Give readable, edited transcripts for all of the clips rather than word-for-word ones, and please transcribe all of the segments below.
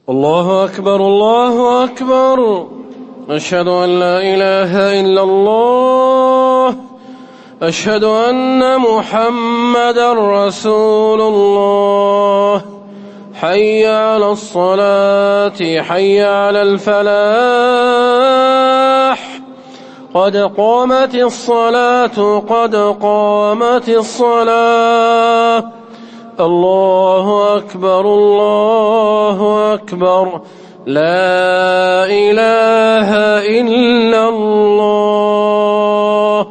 الله أكبر الله أكبر. أشهد أن لا إله إلا الله. أشهد أن محمدا رسول الله. حي على الصلاة حي على الفلاح. قد قامت الصلاة قد قامت الصلاة. الله أكبر الله أكبر. لا إله إلا الله.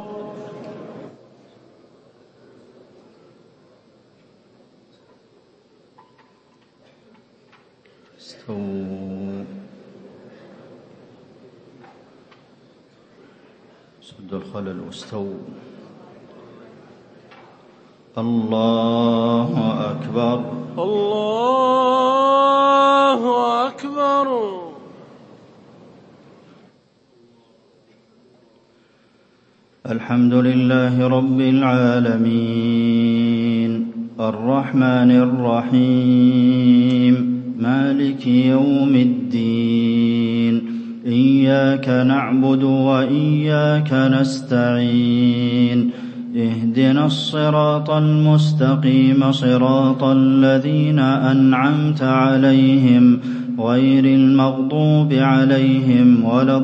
استووا. سد الخلل واستووا. الله أكبر الله أكبر. الحمد لله رب العالمين الرحمن الرحيم مالك يوم الدين إياك نعبد وإياك نستعين اهدنا الصراط المستقيم صراط الذين أنعمت عليهم غير المغضوب عليهم ولا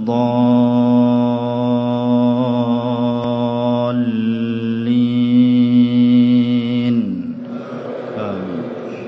الضالين آمين.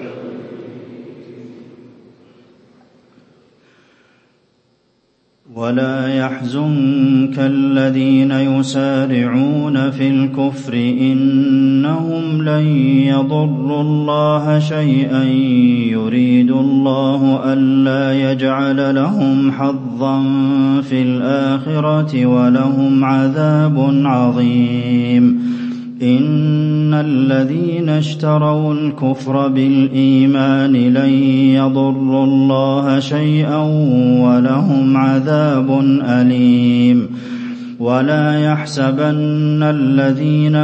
ولا يحزنك الذين يسارعون في الكفر إنهم لن يضروا الله شيئا يريد الله ألا يجعل لهم حظا في الآخرة ولهم عذاب عظيم. إن الذين اشتروا الكفر بالإيمان لن يضروا الله شيئا ولهم عذاب أليم. ولا يحسبن الذين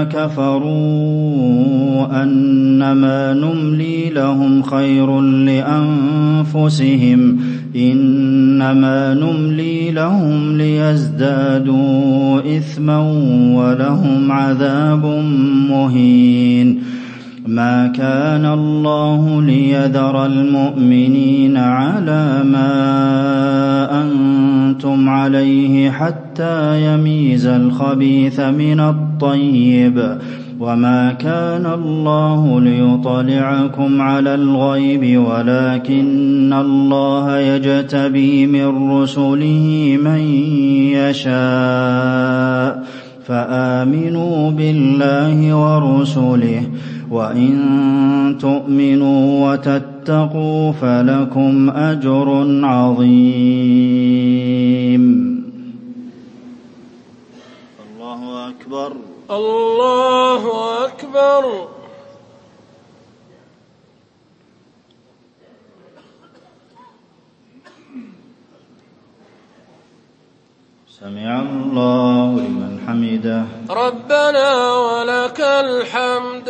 كفروا أنما نملي لهم خير لأنفسهم إنما نملي لهم ليزدادوا إثما ولهم عذاب مهين. ما كان الله ليذر المؤمنين على ما أنتم عليه حتى يميز الخبيث من الطيب وما كان الله ليطلعكم على الغيب ولكن الله يجتبي من رسله من يشاء فآمنوا بالله ورسله وإن تؤمنوا وتتقوا فلكم أجر عظيم. الله أكبر الله أكبر. سمع الله لمن حمده ربنا ولك الحمد.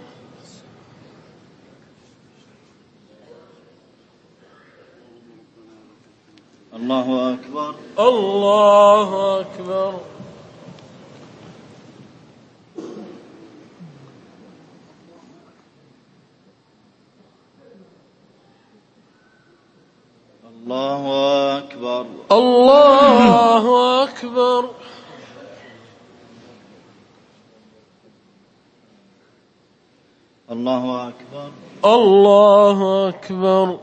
الله أكبر الله أكبر. الله أكبر الله أكبر. الله أكبر الله أكبر.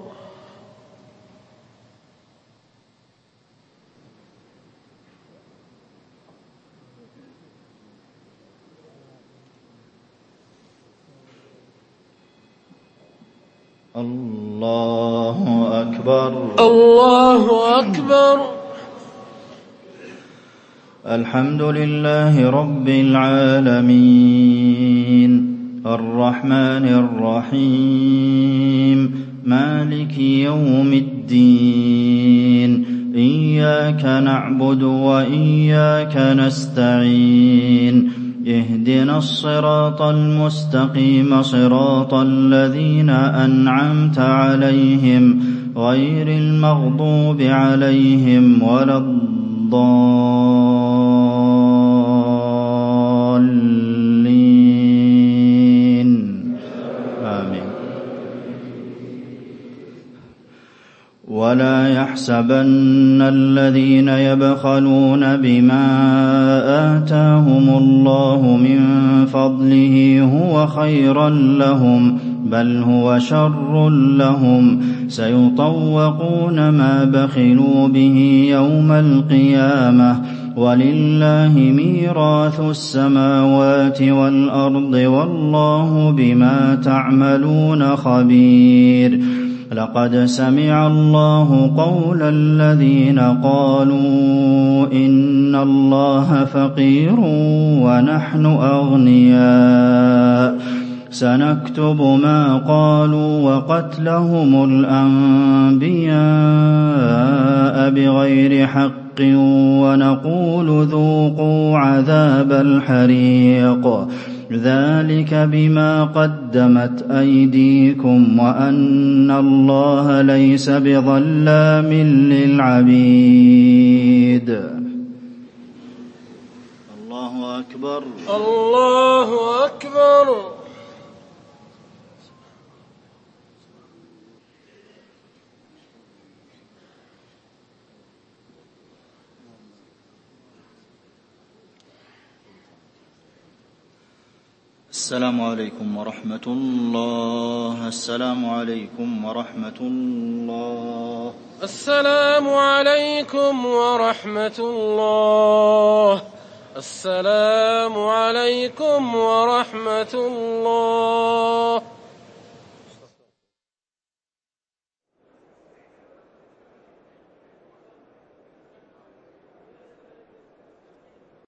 الله أكبر الله أكبر. الحمد لله رب العالمين الرحمن الرحيم مالك يوم الدين إياك نعبد وإياك نستعين اهدنا الصراط المستقيم صراط الذين أنعمت عليهم غير المغضوب عليهم ولا الضالين آمين. ولا يحسبن الذين يبخلون بما آتاهم الله من فضله هو خيرا لهم بل هو شر لهم سيطوقون ما بخلوا به يوم القيامة ولله ميراث السماوات والأرض والله بما تعملون خبير. لقد سمع الله قول الذين قالوا إن الله فقير ونحن أغنياء سنكتب ما قالوا وقتلهم الأنبياء بغير حق ونقول ذوقوا عذاب الحريق ذلك بما قدمت أيديكم وأن الله ليس بظلام للعبيد. الله أكبر الله أكبر. السلام عليكم ورحمة الله. السلام عليكم ورحمة الله. السلام عليكم ورحمة الله. السلام عليكم ورحمة الله.